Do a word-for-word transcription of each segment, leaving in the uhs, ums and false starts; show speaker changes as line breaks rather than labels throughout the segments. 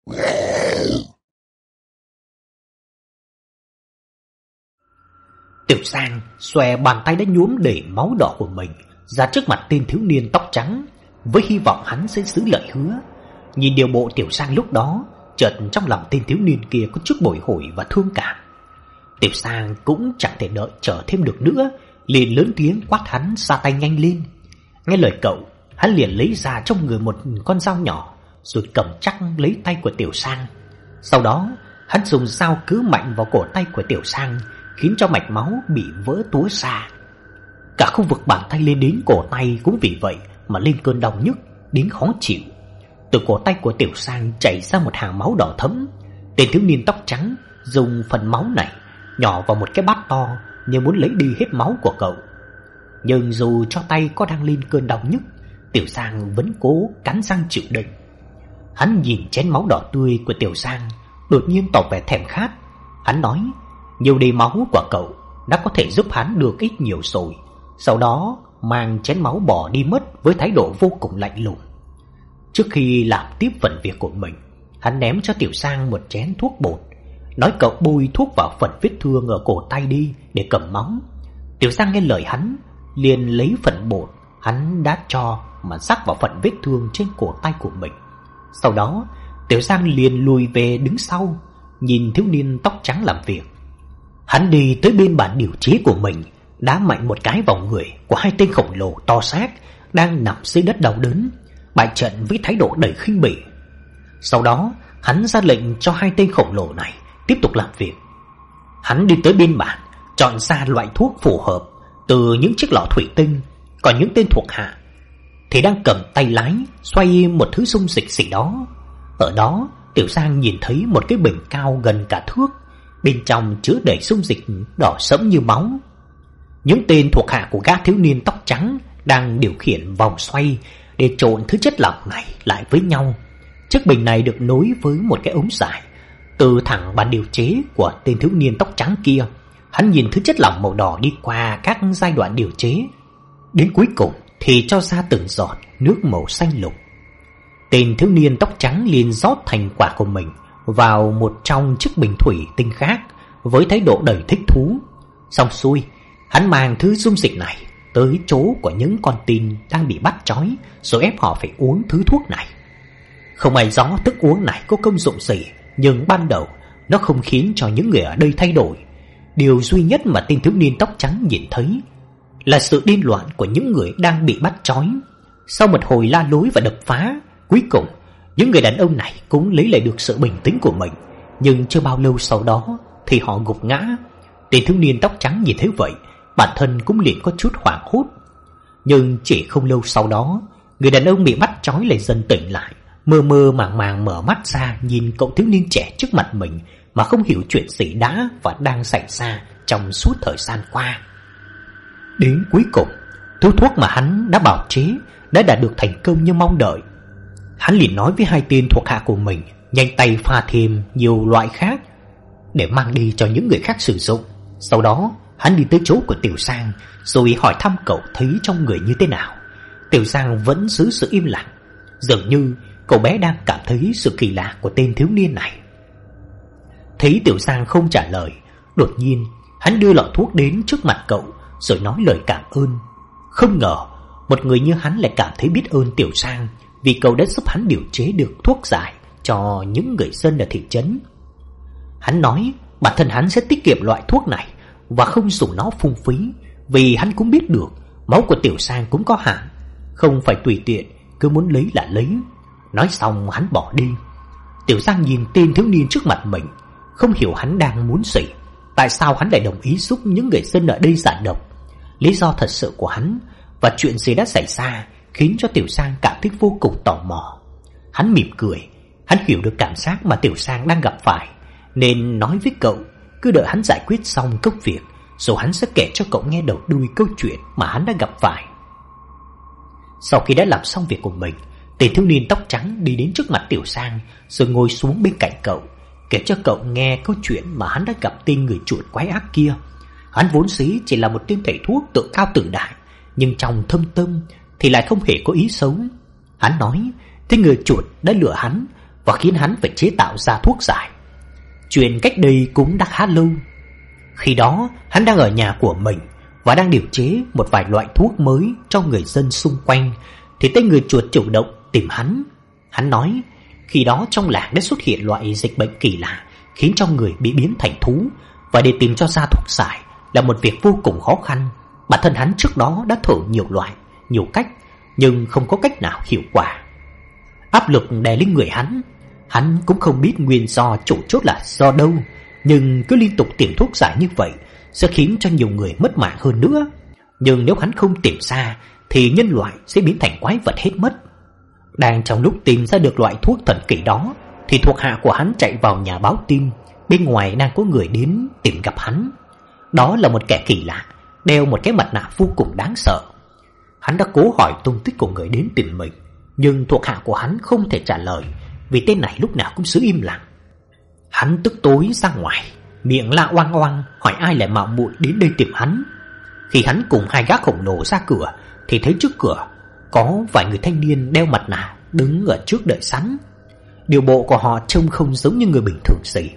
Tiểu Sang xòe bàn tay đã nhuốm đầy máu đỏ của mình ra trước mặt tên thiếu niên tóc trắng, với hy vọng hắn sẽ giữ lời hứa. Nhìn điều bộ Tiểu Sang lúc đó, chợt trong lòng tên thiếu niên kia có chút bồi hồi và thương cảm. Tiểu Sang cũng chẳng thể đợi chờ thêm được nữa, liền lớn tiếng quát hắn ra tay nhanh lên. Nghe lời cậu, hắn liền lấy ra trong người một con dao nhỏ, rồi cầm chắc lấy tay của Tiểu Sang. Sau đó, hắn dùng dao cứ mạnh vào cổ tay của Tiểu Sang, khiến cho mạch máu bị vỡ túa ra. Cả khu vực bàn tay lên đến cổ tay cũng vì vậy mà lên cơn đau nhức đến khó chịu. Từ cổ tay của Tiểu Sang chảy ra một hàng máu đỏ thẫm. Tên thiếu niên tóc trắng dùng phần máu này nhỏ vào một cái bát to, như muốn lấy đi hết máu của cậu. Nhưng dù cho tay có đang lên cơn đau nhức, Tiểu Sang vẫn cố cắn răng chịu đựng. Hắn nhìn chén máu đỏ tươi của Tiểu Sang, đột nhiên tỏ vẻ thèm khát. Hắn nói, nhiều đầy máu của cậu đã có thể giúp hắn được ít nhiều rồi. Sau đó mang chén máu bỏ đi mất với thái độ vô cùng lạnh lùng. Trước khi làm tiếp phần việc của mình, hắn ném cho Tiểu Sang một chén thuốc bột, nói cậu bôi thuốc vào phần vết thương ở cổ tay đi để cầm máu. Tiểu Sang nghe lời hắn, liền lấy phần bột hắn đã cho mà rắc vào phần vết thương trên cổ tay của mình. Sau đó Tiểu Sang liền lùi về đứng sau, nhìn thiếu niên tóc trắng làm việc. Hắn đi tới bên bàn điều chế của mình, đá mạnh một cái vào người của hai tên khổng lồ to xác đang nằm dưới đất đau đớn, bại trận với thái độ đầy khinh bỉ. Sau đó hắn ra lệnh cho hai tên khổng lồ này tiếp tục làm việc. Hắn đi tới bên bàn, chọn ra loại thuốc phù hợp từ những chiếc lọ thủy tinh. Còn những tên thuộc hạ thì đang cầm tay lái xoay một thứ dung dịch gì đó. Ở đó Tiểu Sang nhìn thấy một cái bình cao gần cả thước, bên trong chứa đầy dung dịch đỏ sẫm như máu. Những tên thuộc hạ của gã thiếu niên tóc trắng đang điều khiển vòng xoay để trộn thứ chất lỏng này lại với nhau. Chiếc bình này được nối với một cái ống dài từ thẳng bàn điều chế của tên thiếu niên tóc trắng kia. Hắn nhìn thứ chất lỏng màu đỏ đi qua các giai đoạn điều chế, đến cuối cùng thì cho ra từng giọt nước màu xanh lục. Tên thiếu niên tóc trắng liền rót thành quả của mình vào một trong chiếc bình thủy tinh khác với thái độ đầy thích thú. Xong xuôi, hắn mang thứ dung dịch này tới chỗ của những con tin đang bị bắt trói, rồi ép họ phải uống thứ thuốc này. Không ai rõ thức uống này có công dụng gì, nhưng ban đầu nó không khiến cho những người ở đây thay đổi. Điều duy nhất mà tên thiếu niên tóc trắng nhìn thấy là sự điên loạn của những người đang bị bắt trói. Sau một hồi la lối và đập phá, cuối cùng những người đàn ông này cũng lấy lại được sự bình tĩnh của mình. Nhưng chưa bao lâu sau đó thì họ gục ngã. Tên thiếu niên tóc trắng nhìn thấy vậy, bản thân cũng liền có chút hoảng hốt. Nhưng chỉ không lâu sau đó, người đàn ông bị bắt trói lại dần tỉnh lại, mơ mơ màng màng mở mắt ra, nhìn cậu thiếu niên trẻ trước mặt mình mà không hiểu chuyện gì đã và đang xảy ra trong suốt thời gian qua. Đến cuối cùng, thứ thuốc mà hắn đã bào chế đã đạt được thành công như mong đợi. Hắn liền nói với hai tên thuộc hạ của mình nhanh tay pha thêm nhiều loại khác để mang đi cho những người khác sử dụng. Sau đó hắn đi tới chỗ của Tiểu Sang, rồi hỏi thăm cậu thấy trong người như thế nào. Tiểu Sang vẫn giữ sự im lặng, dường như cậu bé đang cảm thấy sự kỳ lạ của tên thiếu niên này. Thấy Tiểu Sang không trả lời, đột nhiên hắn đưa lọ thuốc đến trước mặt cậu, rồi nói lời cảm ơn. Không ngờ một người như hắn lại cảm thấy biết ơn Tiểu Sang, vì cậu đã giúp hắn điều chế được thuốc giải cho những người dân ở thị trấn. Hắn nói bản thân hắn sẽ tiết kiệm loại thuốc này và không dùng nó phung phí, vì hắn cũng biết được máu của Tiểu Sang cũng có hạn, không phải tùy tiện cứ muốn lấy là lấy. Nói xong hắn bỏ đi. Tiểu Sang nhìn tên thiếu niên trước mặt mình, không hiểu hắn đang muốn gì. Tại sao hắn lại đồng ý giúp những người dân ở đây giải độc? Lý do thật sự của hắn và chuyện gì đã xảy ra khiến cho Tiểu Sang cảm thấy vô cùng tò mò. Hắn mỉm cười. Hắn hiểu được cảm giác mà Tiểu Sang đang gặp phải, nên nói với cậu cứ đợi hắn giải quyết xong công việc, rồi hắn sẽ kể cho cậu nghe đầu đuôi câu chuyện mà hắn đã gặp phải. Sau khi đã làm xong việc của mình, tên thiếu niên tóc trắng đi đến trước mặt Tiểu Sang, rồi ngồi xuống bên cạnh cậu, kể cho cậu nghe câu chuyện mà hắn đã gặp tên người chuột quái ác kia. Hắn vốn dĩ chỉ là một tên thầy thuốc tự cao tự đại, nhưng trong thâm tâm thì lại không hề có ý xấu. Hắn nói tên người chuột đã lừa hắn và khiến hắn phải chế tạo ra thuốc giải. Chuyện cách đây cũng đã khá lâu. Khi đó hắn đang ở nhà của mình và đang điều chế một vài loại thuốc mới cho người dân xung quanh, thì tên người chuột chủ động tìm hắn. Hắn nói khi đó trong làng đã xuất hiện loại dịch bệnh kỳ lạ khiến cho người bị biến thành thú, và để tìm cho ra thuốc giải là một việc vô cùng khó khăn. Bản thân hắn trước đó đã thử nhiều loại, nhiều cách, nhưng không có cách nào hiệu quả. Áp lực đè lên người hắn. Hắn cũng không biết nguyên do chủ chốt là do đâu, nhưng cứ liên tục tìm thuốc giải như vậy sẽ khiến cho nhiều người mất mạng hơn nữa. Nhưng nếu hắn không tìm ra thì nhân loại sẽ biến thành quái vật hết mất. Đang trong lúc tìm ra được loại thuốc thần kỳ đó thì thuộc hạ của hắn chạy vào nhà báo tin bên ngoài đang có người đến tìm gặp hắn. Đó là một kẻ kỳ lạ, đeo một cái mặt nạ vô cùng đáng sợ. Hắn đã cố hỏi tung tích của người đến tìm mình, nhưng thuộc hạ của hắn không thể trả lời, vì tên này lúc nào cũng giữ im lặng. Hắn tức tối ra ngoài, miệng la oang oang hỏi ai lại mạo muội đến đây tìm hắn. Khi hắn cùng hai gã khổng lồ ra cửa thì thấy trước cửa có vài người thanh niên đeo mặt nạ đứng ở trước đợi sẵn. Điều bộ của họ trông không giống như người bình thường gì.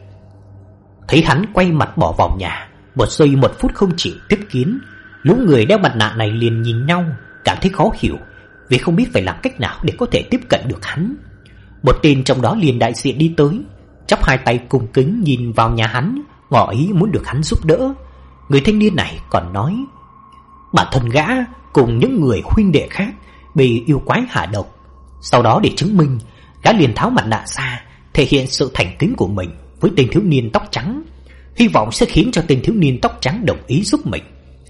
Thấy hắn quay mặt bỏ vào nhà, một giây một phút không chịu tiếp kiến, lũ người đeo mặt nạ này liền nhìn nhau, cảm thấy khó hiểu vì không biết phải làm cách nào để có thể tiếp cận được hắn. Một tên trong đó liền đại diện đi tới, chắp hai tay cung kính nhìn vào nhà hắn, ngỏ ý muốn được hắn giúp đỡ. Người thanh niên này còn nói bản thân gã cùng những người huynh đệ khác bị yêu quái hạ độc. Sau đó để chứng minh, gã liền tháo mặt nạ ra, thể hiện sự thành kính của mình với tên thiếu niên tóc trắng, hy vọng sẽ khiến cho tên thiếu niên tóc trắng đồng ý giúp mình.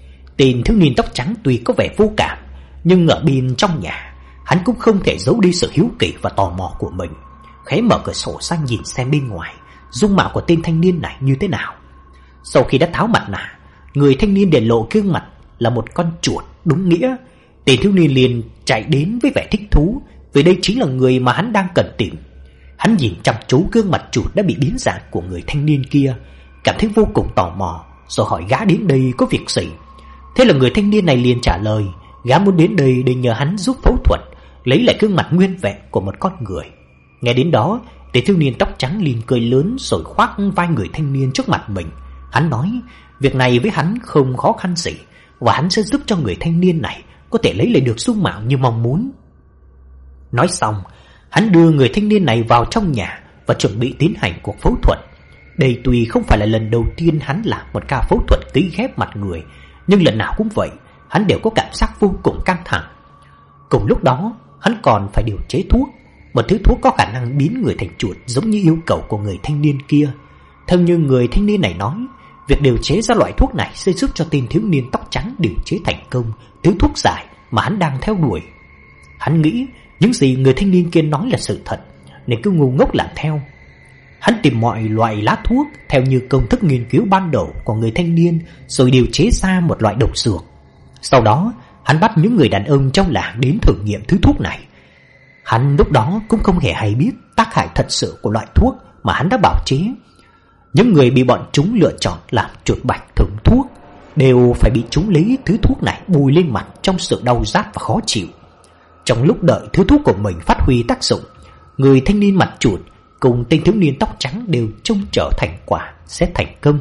Tên thiếu niên tóc trắng tuy có vẻ vô cảm, nhưng ở bên trong nhà, hắn cũng không thể giấu đi sự hiếu kỳ và tò mò của mình. Khẽ mở cửa sổ ra nhìn xem bên ngoài dung mạo của tên thanh niên này như thế nào. Sau khi đã tháo mặt nạ, người thanh niên để lộ gương mặt là một con chuột đúng nghĩa. Tên thiếu niên liền chạy đến với vẻ thích thú, vì đây chính là người mà hắn đang cần tìm. Hắn nhìn chăm chú gương mặt chuột đã bị biến dạng của người thanh niên kia, cảm thấy vô cùng tò mò, rồi hỏi gã đến đây có việc gì. Thế là người thanh niên này liền trả lời gã muốn đến đây để nhờ hắn giúp phẫu thuật, lấy lại gương mặt nguyên vẹn của một con người. Nghe đến đó, tên thiếu niên tóc trắng liền cười lớn rồi khoác vai người thanh niên trước mặt mình. Hắn nói việc này với hắn không khó khăn gì, và hắn sẽ giúp cho người thanh niên này có thể lấy lại được dung mạo như mong muốn. Nói xong, hắn đưa người thanh niên này vào trong nhà và chuẩn bị tiến hành cuộc phẫu thuật. Đây tuy không phải là lần đầu tiên hắn làm một ca phẫu thuật cấy ghép mặt người, nhưng lần nào cũng vậy, hắn đều có cảm giác vô cùng căng thẳng. Cùng lúc đó, hắn còn phải điều chế thuốc, một thứ thuốc có khả năng biến người thành chuột giống như yêu cầu của người thanh niên kia. Theo như người thanh niên này nói, việc điều chế ra loại thuốc này sẽ giúp cho tên thiếu niên tóc trắng điều chế thành công thứ thuốc giải mà hắn đang theo đuổi. Hắn nghĩ những gì người thanh niên kia nói là sự thật, nên cứ ngu ngốc làm theo. Hắn tìm mọi loại lá thuốc theo như công thức nghiên cứu ban đầu của người thanh niên, rồi điều chế ra một loại độc dược. Sau đó, hắn bắt những người đàn ông trong làng đến thử nghiệm thứ thuốc này. Hắn lúc đó cũng không hề hay biết tác hại thật sự của loại thuốc mà hắn đã bào chế. Những người bị bọn chúng lựa chọn làm chuột bạch thử thuốc đều phải bị chúng lấy thứ thuốc này bôi lên mặt trong sự đau rát và khó chịu. Trong lúc đợi thứ thuốc của mình phát huy tác dụng, người thanh niên mặt chuột cùng tên thiếu niên tóc trắng đều trông chờ thành quả sẽ thành công.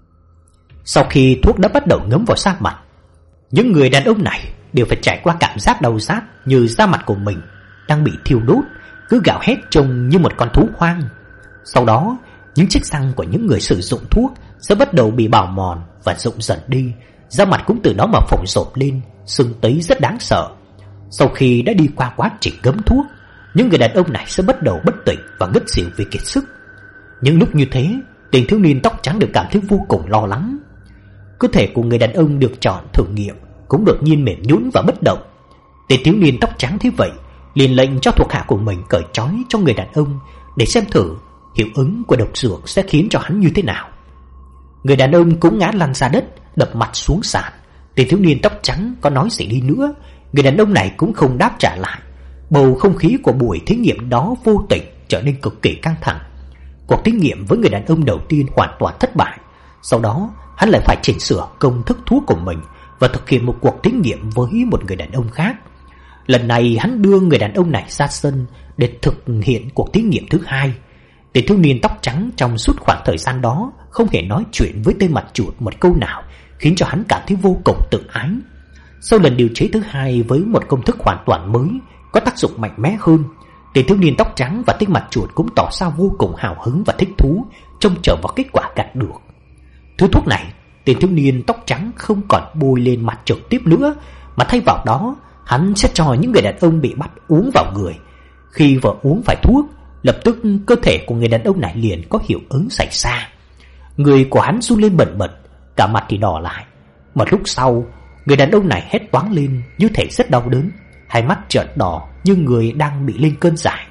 Sau khi thuốc đã bắt đầu ngấm vào da mặt, những người đàn ông này đều phải trải qua cảm giác đau rát như da mặt của mình đang bị thiêu đốt, cứ gào hét trông như một con thú hoang. Sau đó, những chiếc răng của những người sử dụng thuốc sẽ bắt đầu bị bào mòn và rụng dần đi, da mặt cũng từ đó mà phồng rộp lên, sưng tấy rất đáng sợ. Sau khi đã đi qua quá trình ngấm thuốc, những người đàn ông này sẽ bắt đầu bất tỉnh và ngất xỉu vì kiệt sức. Những lúc như thế, tên thiếu niên tóc trắng đều cảm thấy vô cùng lo lắng. Cơ thể của người đàn ông được chọn thử nghiệm cũng đột nhiên mềm nhũn và bất động. Tên thiếu niên tóc trắng thế vậy liền lệnh cho thuộc hạ của mình cởi trói cho người đàn ông để xem thử hiệu ứng của độc dược sẽ khiến cho hắn như thế nào. Người đàn ông cũng ngã lăn ra đất, đập mặt xuống sàn. Tên thiếu niên tóc trắng có nói gì đi nữa, người đàn ông này cũng không đáp trả lại. Bầu không khí của buổi thí nghiệm đó vô tình trở nên cực kỳ căng thẳng. Cuộc thí nghiệm với người đàn ông đầu tiên hoàn toàn thất bại. Sau đó, hắn lại phải chỉnh sửa công thức thuốc của mình và thực hiện một cuộc thí nghiệm với một người đàn ông khác. Lần này hắn đưa người đàn ông này ra sân để thực hiện cuộc thí nghiệm thứ hai. Tên thiếu niên tóc trắng trong suốt khoảng thời gian đó không hề nói chuyện với tên mặt chuột một câu nào, khiến cho hắn cảm thấy vô cùng tự ái. Sau lần điều chế thứ hai với một công thức hoàn toàn mới, có tác dụng mạnh mẽ hơn, tên thiếu niên tóc trắng và tên mặt chuột cũng tỏ ra vô cùng hào hứng và thích thú trông chờ vào kết quả gặt được. Thứ thuốc này, tên thiếu niên tóc trắng không còn bôi lên mặt trực tiếp nữa, mà thay vào đó hắn sẽ cho những người đàn ông bị bắt uống vào người. Khi vừa uống phải thuốc, lập tức cơ thể của người đàn ông này liền có hiệu ứng xảy ra. Người của hắn run lên bần bật, cả mặt thì đỏ lại. Một lúc sau, người đàn ông này hét toáng lên như thể rất đau đớn, hai mắt trợn đỏ như người đang bị lên cơn dại.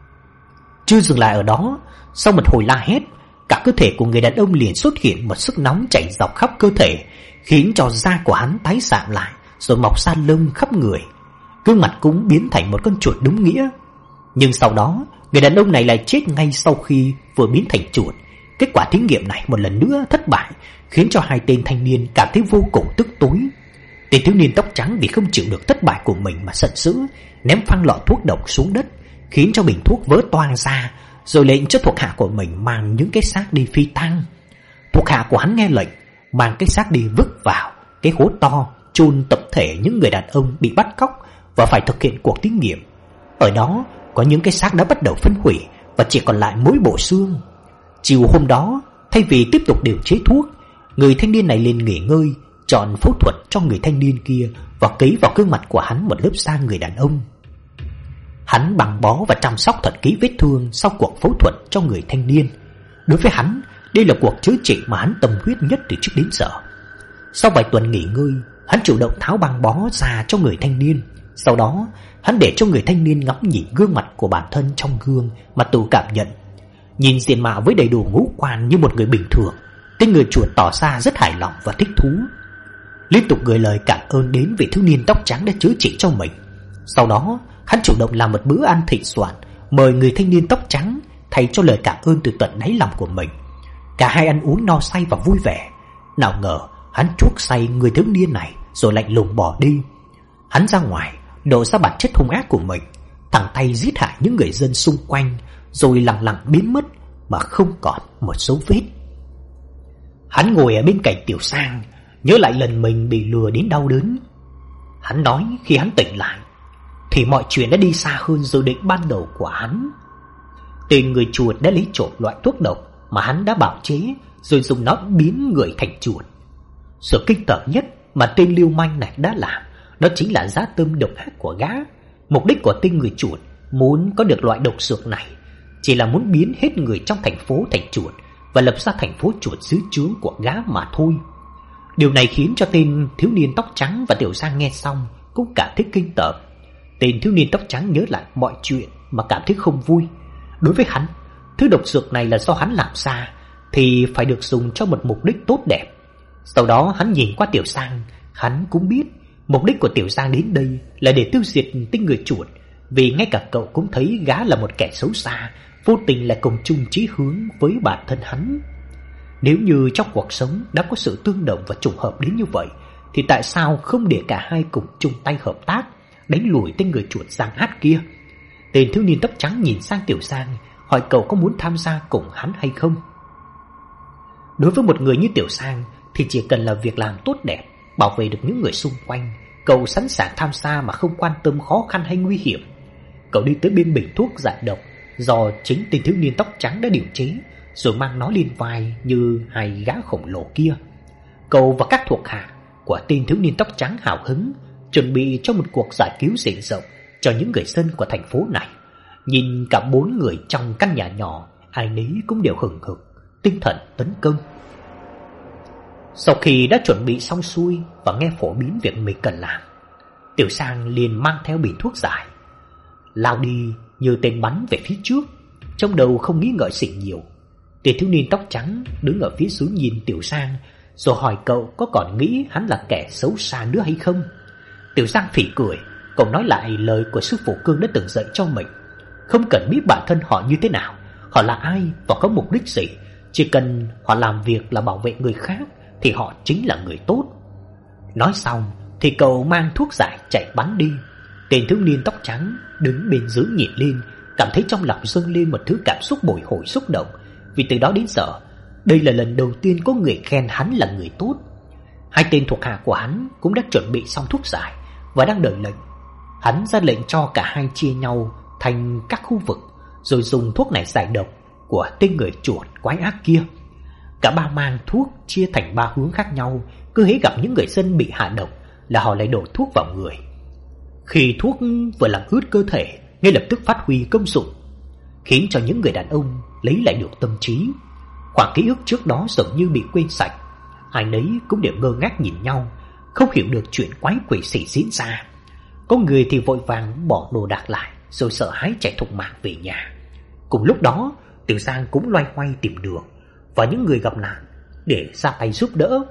Chưa dừng lại ở đó, sau một hồi la hét, cả cơ thể của người đàn ông liền xuất hiện một sức nóng chảy dọc khắp cơ thể, khiến cho da của hắn tái xạm lại, rồi mọc ra lông khắp người. Gương mặt cũng biến thành một con chuột đúng nghĩa. Nhưng sau đó, người đàn ông này lại chết ngay sau khi vừa biến thành chuột. Kết quả thí nghiệm này một lần nữa thất bại, khiến cho hai tên thanh niên cảm thấy vô cùng tức tối. Tên thiếu niên tóc trắng vì không chịu được thất bại của mình mà giận dữ, ném phăng lọ thuốc độc xuống đất, khiến cho bình thuốc vỡ toang ra, rồi lệnh cho thuộc hạ của mình mang những cái xác đi phi tang. Thuộc hạ của hắn nghe lệnh, mang cái xác đi vứt vào cái hố to chôn tập thể những người đàn ông bị bắt cóc và phải thực hiện cuộc thí nghiệm. Ở đó có những cái xác đã bắt đầu phân hủy và chỉ còn lại mỗi bộ xương. Chiều hôm đó, thay vì tiếp tục điều chế thuốc, người thanh niên này liền nghỉ ngơi, chọn phẫu thuật cho người thanh niên kia và cấy vào gương mặt của hắn một lớp da người đàn ông. Hắn băng bó và chăm sóc thật kỹ vết thương sau cuộc phẫu thuật cho người thanh niên. Đối với hắn, đây là cuộc chữa trị mà hắn tâm huyết nhất từ trước đến giờ. Sau vài tuần nghỉ ngơi, hắn chủ động tháo băng bó ra cho người thanh niên. Sau đó, hắn để cho người thanh niên ngắm nhìn gương mặt của bản thân trong gương mà tự cảm nhận. Nhìn diện mạo với đầy đủ ngũ quan như một người bình thường, tên người chuột tỏ ra rất hài lòng và thích thú, liên tục gửi lời cảm ơn đến vị thiếu niên tóc trắng đã chữa trị cho mình. Sau đó, hắn chủ động làm một bữa ăn thịnh soạn, mời người thanh niên tóc trắng thay cho lời cảm ơn từ tận đáy lòng của mình. Cả hai ăn uống no say và vui vẻ. Nào ngờ hắn chuốc say người thiếu niên này rồi lạnh lùng bỏ đi. Hắn ra ngoài đổ ra bản chất hung ác của mình, thẳng tay giết hại những người dân xung quanh, rồi lặng lặng biến mất mà không còn một dấu vết. Hắn ngồi ở bên cạnh Tiểu Sang, nhớ lại lần mình bị lừa đến đau đớn. Hắn nói khi hắn tỉnh lại thì mọi chuyện đã đi xa hơn dự định ban đầu của hắn. Tên người chuột đã lấy trộm loại thuốc độc mà hắn đã bào chế, rồi dùng nó biến người thành chuột. Sự kinh tởm nhất mà tên lưu manh này đã làm đó chính là dã tâm độc ác của gã. Mục đích của tên người chuột muốn có được loại độc dược này chỉ là muốn biến hết người trong thành phố thành chuột và lập ra thành phố chuột dưới trướng của gã mà thôi. Điều này khiến cho tên thiếu niên tóc trắng và Tiểu Sang nghe xong cũng cảm thấy kinh tởm. Tên thiếu niên tóc trắng nhớ lại mọi chuyện mà cảm thấy không vui. Đối với hắn, thứ độc dược này là do hắn làm ra thì phải được dùng cho một mục đích tốt đẹp. Sau đó hắn nhìn qua Tiểu Sang, hắn cũng biết mục đích của Tiểu Sang đến đây là để tiêu diệt tên người chuột, vì ngay cả cậu cũng thấy gã là một kẻ xấu xa, vô tình lại cùng chung chí hướng với bản thân hắn. Nếu như trong cuộc sống đã có sự tương đồng và trùng hợp đến như vậy, thì tại sao không để cả hai cùng chung tay hợp tác đánh lùi tên người chuột giang ác kia? Tên thiếu niên tóc trắng nhìn sang Tiểu Sang, hỏi cậu có muốn tham gia cùng hắn hay không. Đối với một người như Tiểu Sang thì chỉ cần là việc làm tốt đẹp, bảo vệ được những người xung quanh, cậu sẵn sàng tham gia mà không quan tâm khó khăn hay nguy hiểm. Cậu đi tới bên bình thuốc giải độc do chính tên thiếu niên tóc trắng đã điều chế, rồi mang nó lên vai như hai gã khổng lồ kia. Cậu và các thuộc hạ của tên thiếu niên tóc trắng hào hứng chuẩn bị cho một cuộc giải cứu diện rộng cho những người dân của thành phố này. Nhìn cả bốn người trong căn nhà nhỏ, ai nấy cũng đều hừng hực tinh thần tấn công. Sau khi đã chuẩn bị xong xuôi và nghe phổ biến việc mình cần làm, Tiểu Sang liền mang theo bình thuốc giải, lao đi như tên bắn về phía trước, trong đầu không nghĩ ngợi gì nhiều. Tên thiếu niên tóc trắng đứng ở phía dưới nhìn Tiểu Sang, rồi hỏi cậu có còn nghĩ hắn là kẻ xấu xa nữa hay không. Tiểu Sang phỉ cười, cậu nói lại lời của sư phụ Cương đã từng dạy cho mình. Không cần biết bản thân họ như thế nào, họ là ai và có mục đích gì, chỉ cần họ làm việc là bảo vệ người khác thì họ chính là người tốt. Nói xong thì cậu mang thuốc giải chạy bắn đi. Tên thiếu niên tóc trắng đứng bên dưới nhìn lên, cảm thấy trong lòng dâng lên một thứ cảm xúc bồi hồi xúc động, vì từ đó đến giờ đây là lần đầu tiên có người khen hắn là người tốt. Hai tên thuộc hạ của hắn cũng đã chuẩn bị xong thuốc giải và đang đợi lệnh. Hắn ra lệnh cho cả hai chia nhau thành các khu vực, rồi dùng thuốc này giải độc của tên người chuột quái ác kia. Cả ba mang thuốc chia thành ba hướng khác nhau, cứ hễ gặp những người dân bị hạ độc là họ lại đổ thuốc vào người. Khi thuốc vừa làm ướt cơ thể, ngay lập tức phát huy công dụng, khiến cho những người đàn ông lấy lại được tâm trí. Khoảng ký ức trước đó dường như bị quên sạch. Ai nấy cũng đều ngơ ngác nhìn nhau, không hiểu được chuyện quái quỷ xỉ diễn ra. Có người thì vội vàng bỏ đồ đạc lại, rồi sợ hãi chạy thục mạng về nhà. Cùng lúc đó, Tiểu Giang cũng loay hoay tìm đường và những người gặp nạn để ra tay giúp đỡ.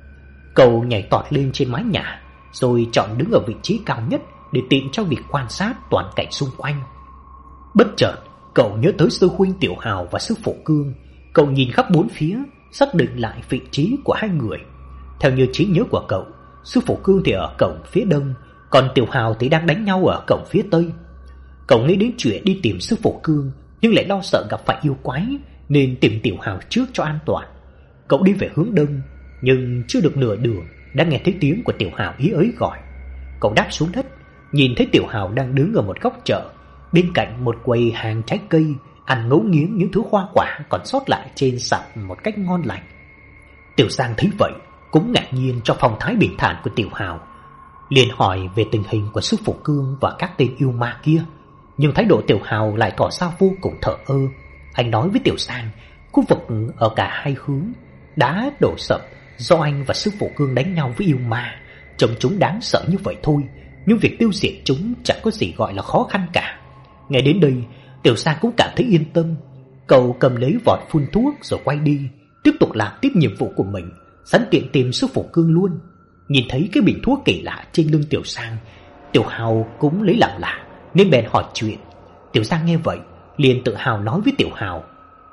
Cậu nhảy tọt lên trên mái nhà, rồi chọn đứng ở vị trí cao nhất để tiện cho việc quan sát toàn cảnh xung quanh. Bất chợt, cậu nhớ tới sư huynh Tiểu Hào và sư phụ Cương. Cậu nhìn khắp bốn phía, xác định lại vị trí của hai người. Theo như trí nhớ của cậu, sư phụ Cương thì ở cổng phía đông, còn Tiểu Hào thì đang đánh nhau ở cổng phía tây. Cậu nghĩ đến chuyện đi tìm sư phụ Cương, nhưng lại lo sợ gặp phải yêu quái, nên tìm Tiểu Hào trước cho an toàn. Cậu đi về hướng đông, nhưng chưa được nửa đường đã nghe thấy tiếng của Tiểu Hào ý ới gọi. Cậu đáp xuống đất, nhìn thấy Tiểu Hào đang đứng ở một góc chợ, bên cạnh một quầy hàng trái cây, ăn ngấu nghiến những thứ hoa quả còn sót lại trên sạp một cách ngon lành. Tiểu Giang thấy vậy cũng ngạc nhiên cho phong thái bình thản của Tiểu Hào, liền hỏi về tình hình của sư phụ Cương và các tên yêu ma kia. Nhưng thái độ Tiểu Hào lại tỏ ra vô cùng thờ ơ. Anh nói với Tiểu Giang, khu vực ở cả hai hướng đã đổ sập do anh và sư phụ Cương đánh nhau với yêu ma. Trông chúng đáng sợ như vậy thôi, nhưng việc tiêu diệt chúng chẳng có gì gọi là khó khăn cả. Nghe đến đây, Tiểu Giang cũng cảm thấy yên tâm. Cậu cầm lấy vọt phun thuốc rồi quay đi, tiếp tục làm tiếp nhiệm vụ của mình, sẵn tiện tìm sư phụ Cương luôn. Nhìn thấy cái bình thuốc kỳ lạ trên lưng Tiểu Giang, Tiểu Hào cũng lấy làm lạ nên bèn hỏi chuyện. Tiểu Giang nghe vậy liền tự hào nói với Tiểu Hào,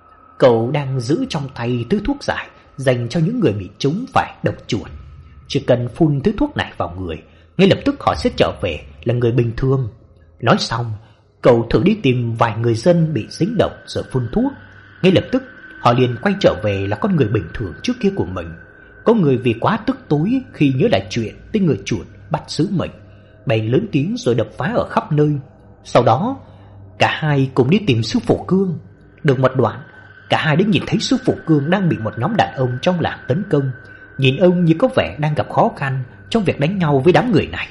cậu đang giữ trong tay thứ thuốc giải dành cho những người bị trúng phải độc chuột. Chỉ cần phun thứ thuốc này vào người, ngay lập tức họ sẽ trở về là người bình thường. Nói xong, cậu thử đi tìm vài người dân bị dính độc rồi phun thuốc. Ngay lập tức họ liền quay trở về là con người bình thường trước kia của mình. Có người vì quá tức tối khi nhớ lại chuyện tên người chuột bắt giữ mình, bèn lớn tiếng rồi đập phá ở khắp nơi. Sau đó cả hai cùng đi tìm sư phụ Cương. Được một đoạn, cả hai đã nhìn thấy sư phụ Cương đang bị một nhóm đàn ông trong làng tấn công. Nhìn ông như có vẻ đang gặp khó khăn trong việc đánh nhau với đám người này.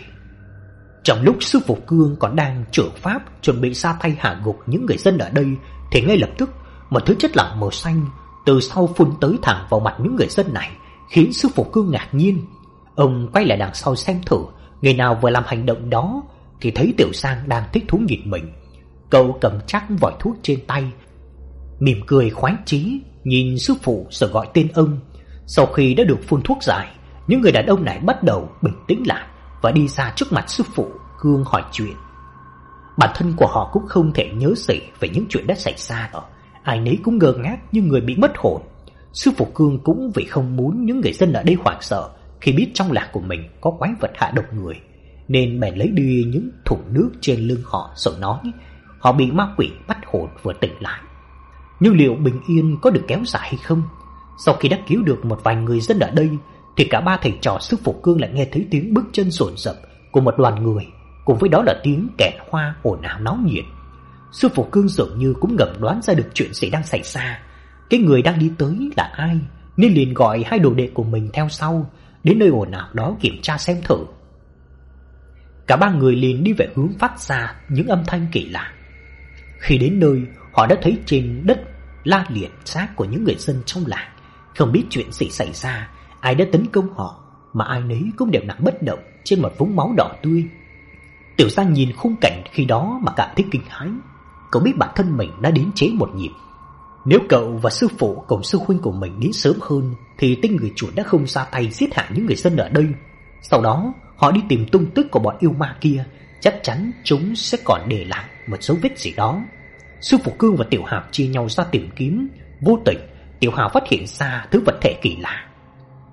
Trong lúc sư phụ Cương còn đang trưởng pháp chuẩn bị ra tay hạ gục những người dân ở đây, thì ngay lập tức một thứ chất lỏng màu xanh từ sau phun tới thẳng vào mặt những người dân này, khiến sư phụ Cương ngạc nhiên. Ông quay lại đằng sau xem thử người nào vừa làm hành động đó, thì thấy Tiểu Giang đang thích thú nhìn mình. Cậu cầm chắc vòi thuốc trên tay, mỉm cười khoái chí nhìn sư phụ rồi gọi tên ông. Sau khi đã được phun thuốc giải, những người đàn ông này bắt đầu bình tĩnh lại và đi ra trước mặt sư phụ Cương hỏi chuyện. Bản thân của họ cũng không thể nhớ gì về những chuyện đã xảy ra đó. Ai nấy cũng ngơ ngác như người bị mất hồn. Sư phụ Cương cũng vì không muốn những người dân ở đây hoảng sợ khi biết trong làng của mình có quái vật hạ độc người, nên bèn lấy đi những thùng nước trên lưng họ rồi nói họ bị ma quỷ bắt hồn vừa tỉnh lại. Nhưng liệu bình yên có được kéo dài hay không? Sau khi đã cứu được một vài người dân ở đây, thì cả ba thầy trò sư phụ Cương lại nghe thấy tiếng bước chân rồn rập của một đoàn người, cùng với đó là tiếng kèn hoa ồn ào náo nhiệt. Sư phụ Cương dường như cũng ngầm đoán ra được chuyện gì đang xảy ra. Cái người đang đi tới là ai, nên liền gọi hai đồ đệ của mình theo sau, đến nơi ồn ào đó kiểm tra xem thử. Cả ba người liền đi về hướng phát ra những âm thanh kỳ lạ. Khi đến nơi, họ đã thấy trên đất la liệt xác của những người dân trong làng. Không biết chuyện gì xảy ra, ai đã tấn công họ, mà ai nấy cũng đều nằm bất động trên một vũng máu đỏ tươi. Tiểu Giang nhìn khung cảnh khi đó mà cảm thấy kinh hãi. Cậu biết bản thân mình đã đến trễ một nhịp. Nếu cậu và sư phụ cùng sư huynh của mình đến sớm hơn, thì tên người chuột đã không ra tay giết hại những người dân ở đây. Sau đó họ đi tìm tung tích của bọn yêu ma kia, chắc chắn chúng sẽ còn để lại một dấu vết gì đó. Sư phụ Cương và Tiểu Hào chia nhau ra tìm kiếm. Vô tình Tiểu Hào phát hiện ra thứ vật thể kỳ lạ.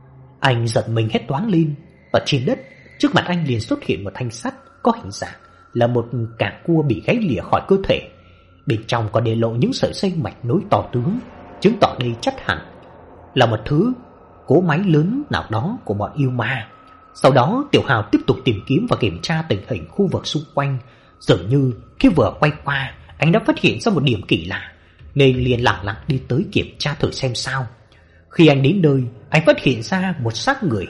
Anh giật mình hét toáng lên. Ở trên đất trước mặt anh liền xuất hiện một thanh sắt có hình dạng là một cảng cua bị gãy lìa khỏi cơ thể. Bên trong còn để lộ những sợi dây mạch nối to tướng, chứng tỏ đây chắc hẳn là một thứ cỗ máy lớn nào đó của bọn yêu ma. Sau đó Tiểu Hào tiếp tục tìm kiếm và kiểm tra tình hình khu vực xung quanh. Dường như khi vừa quay qua, anh đã phát hiện ra một điểm kỳ lạ, nên liền lặng lặng đi tới kiểm tra thử xem sao. Khi anh đến nơi, anh phát hiện ra một xác người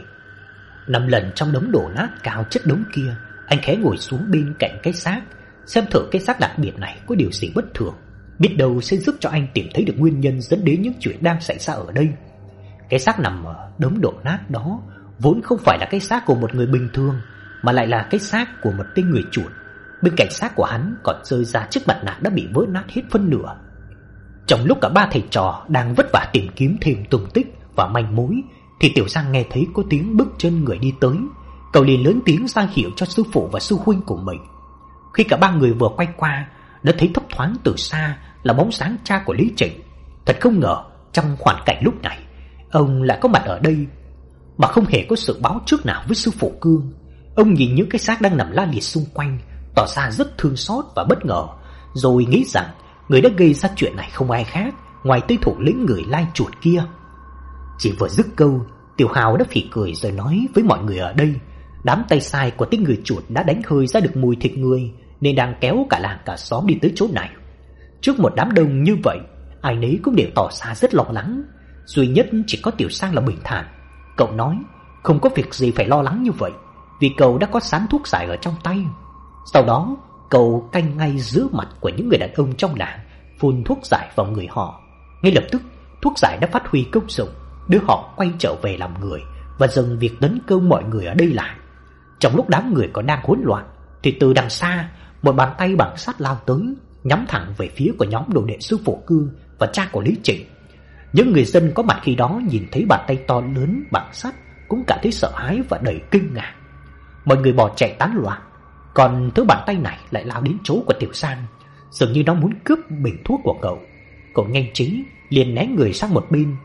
nằm lẫn trong đống đổ nát cao chất đống kia. Anh khẽ ngồi xuống bên cạnh cái xác, xem thử cái xác đặc biệt này có điều gì bất thường, biết đâu sẽ giúp cho anh tìm thấy được nguyên nhân dẫn đến những chuyện đang xảy ra ở đây. Cái xác nằm ở đống đổ nát đó vốn không phải là cái xác của một người bình thường, mà lại là cái xác của một tên người chuột. Bên cạnh xác của hắn còn rơi ra chiếc mặt nạ đã bị vỡ nát hết phân nửa. Trong lúc cả ba thầy trò đang vất vả tìm kiếm thêm tung tích và manh mối, thì Tiểu Giang nghe thấy có tiếng bước chân người đi tới. Cậu liền lớn tiếng ra hiệu cho sư phụ và sư huynh của mình. Khi cả ba người vừa quay qua, đã thấy thấp thoáng từ xa là bóng dáng cha của Lý Trịnh. Thật không ngờ trong hoàn cảnh lúc này, ông lại có mặt ở đây mà không hề có sự báo trước nào với sư phụ Cương. Ông nhìn những cái xác đang nằm la liệt xung quanh, tỏ ra rất thương xót và bất ngờ, rồi nghĩ rằng người đã gây ra chuyện này không ai khác ngoài tên thủ lĩnh người lai chuột kia. Chỉ vừa dứt câu, Tiểu Hào đã phì cười rồi nói với mọi người ở đây, đám tay sai của tên người chuột đã đánh hơi ra được mùi thịt người, nên đang kéo cả làng cả xóm đi tới chỗ này. Trước một đám đông như vậy, ai nấy cũng đều tỏ ra rất lo lắng. Duy nhất chỉ có Tiểu Sang là bình thản. Cậu nói không có việc gì phải lo lắng như vậy, vì cậu đã có sẵn thuốc giải ở trong tay. Sau đó cậu canh ngay giữa mặt của những người đàn ông trong làng, phun thuốc giải vào người họ. Ngay lập tức thuốc giải đã phát huy công dụng, đưa họ quay trở về làm người và dừng việc tấn công mọi người ở đây lại. Trong lúc đám người còn đang hỗn loạn, thì từ đằng xa một bàn tay bằng sắt lao tới, nhắm thẳng về phía của nhóm đồ đệ sư phụ Cương và cha của Lý Trịnh. Những người dân có mặt khi đó nhìn thấy bàn tay to lớn bằng sắt cũng cảm thấy sợ hãi và đầy kinh ngạc. Mọi người bỏ chạy tán loạn, còn thứ bàn tay này lại lao đến chỗ của Tiểu Sang, dường như nó muốn cướp bình thuốc của cậu. Cậu nhanh trí liền né người sang một bên,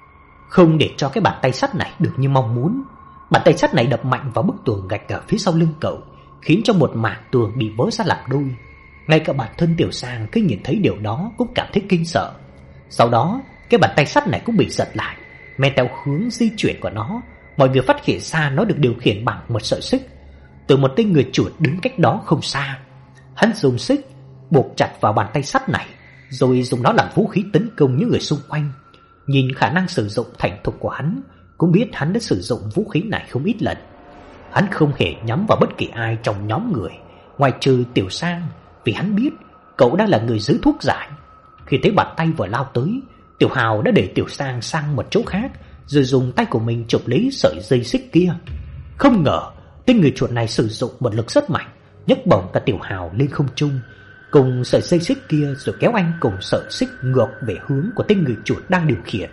không để cho cái bàn tay sắt này được như mong muốn. Bàn tay sắt này đập mạnh vào bức tường gạch ở phía sau lưng cậu, khiến cho một mảng tường bị vỡ ra làm đôi. Ngay cả bản thân Tiểu Sang khi nhìn thấy điều đó cũng cảm thấy kinh sợ. Sau đó cái bàn tay sắt này cũng bị giật lại, men theo hướng di chuyển của nó, mọi người phát hiện ra nó được điều khiển bằng một sợi xích từ một tên người chuột đứng cách đó không xa. Hắn dùng xích buộc chặt vào bàn tay sắt này, rồi dùng nó làm vũ khí tấn công những người xung quanh. Nhìn khả năng sử dụng thành thục của hắn, cũng biết hắn đã sử dụng vũ khí này không ít lần. Hắn không hề nhắm vào bất kỳ ai trong nhóm người, ngoài trừ Tiểu Sang, vì hắn biết cậu đang là người giữ thuốc giải. Khi thấy bàn tay vừa lao tới, Tiểu Hào đã để Tiểu Sang sang một chỗ khác, rồi dùng tay của mình chụp lấy sợi dây xích kia. Không ngờ tên người chuột này sử dụng một lực rất mạnh, nhấc bổng cả Tiểu Hào lên không trung cùng sợi dây xích kia, rồi kéo anh cùng sợi xích ngược về hướng của tên người chuột đang điều khiển.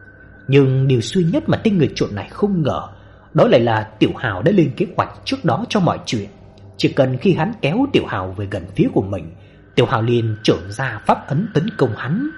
Nhưng điều duy nhất mà tên người chuột này không ngờ, đó lại là Tiểu Hào đã lên kế hoạch trước đó cho mọi chuyện. Chỉ cần khi hắn kéo Tiểu Hào về gần phía của mình, Tiểu Hào liền trởn ra pháp ấn tấn công hắn.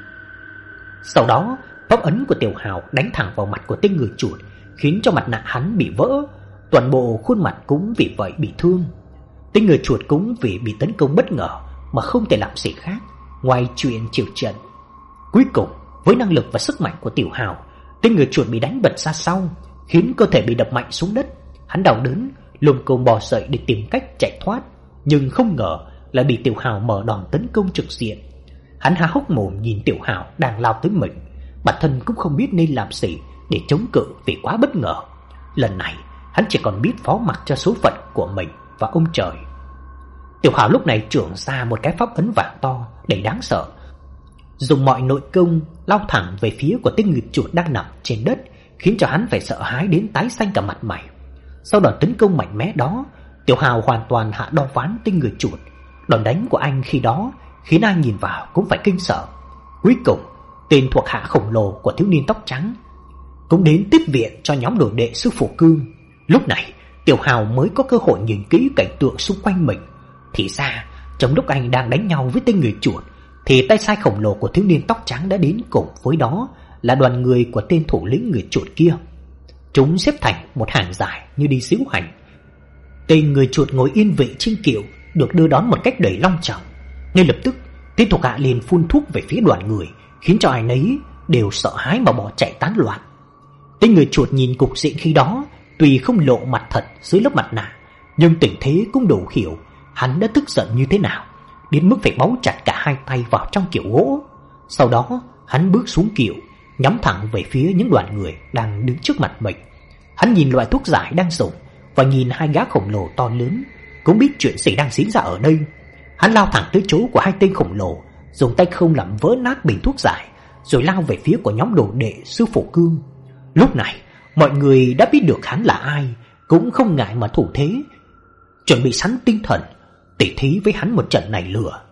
Sau đó pháp ấn của Tiểu Hào đánh thẳng vào mặt của tên người chuột, khiến cho mặt nạ hắn bị vỡ, toàn bộ khuôn mặt cũng vì vậy bị thương. Tên người chuột cũng vì bị tấn công bất ngờ mà không thể làm gì khác ngoài chuyện chịu trận. Cuối cùng với năng lực và sức mạnh của Tiểu Hào, tên người chuột bị đánh bật ra sau, khiến cơ thể bị đập mạnh xuống đất. Hắn đau đớn lồm cồm bò dậy để tìm cách chạy thoát, nhưng không ngờ lại bị Tiểu Hào mở đòn tấn công trực diện. Hắn há hốc mồm nhìn Tiểu Hào đang lao tới mình, bản thân cũng không biết nên làm gì để chống cự vì quá bất ngờ. Lần này hắn chỉ còn biết phó mặc cho số phận của mình và ông trời. Tiểu Hào lúc này trưởng ra một cái pháp ấn vàng to đầy đáng sợ, dùng mọi nội công lao thẳng về phía của tên người chuột đang nằm trên đất, khiến cho hắn phải sợ hãi đến tái xanh cả mặt mày. Sau đòn tấn công mạnh mẽ đó, Tiểu Hào hoàn toàn hạ đo ván tên người chuột. Đòn đánh của anh khi đó khiến ai nhìn vào cũng phải kinh sợ. Cuối cùng tên thuộc hạ khổng lồ của thiếu niên tóc trắng cũng đến tiếp viện cho nhóm đồ đệ sư phụ Cương. Lúc này Tiểu Hào mới có cơ hội nhìn kỹ cảnh tượng xung quanh mình. Thì ra trong lúc anh đang đánh nhau với tên người chuột, thì tay sai khổng lồ của thiếu niên tóc trắng đã đến, cùng với đó là đoàn người của tên thủ lĩnh người chuột kia. Chúng xếp thành một hàng dài như đi diễu hành. Tên người chuột ngồi yên vị trên kiệu, được đưa đón một cách đầy long trọng. Ngay lập tức, tên thuộc hạ liền phun thuốc về phía đoàn người, khiến cho ai nấy đều sợ hãi mà bỏ chạy tán loạn. Tên người chuột nhìn cục diện khi đó, tuy không lộ mặt thật dưới lớp mặt nạ, nhưng tình thế cũng đủ hiểu hắn đã tức giận như thế nào, đến mức phải bấu chặt cả hai tay vào trong kiệu gỗ. Sau đó, hắn bước xuống kiệu, nhắm thẳng về phía những đoàn người đang đứng trước mặt mình. Hắn nhìn loại thuốc giải đang dùng và nhìn hai gã khổng lồ to lớn, cũng biết chuyện gì đang diễn ra ở đây. Hắn lao thẳng tới chỗ của hai tên khổng lồ, dùng tay không làm vỡ nát bình thuốc giải, rồi lao về phía của nhóm đồ đệ sư phụ Cương. Lúc này, mọi người đã biết được hắn là ai, cũng không ngại mà thủ thế, chuẩn bị sẵn tinh thần tỉ thí với hắn một trận này lửa.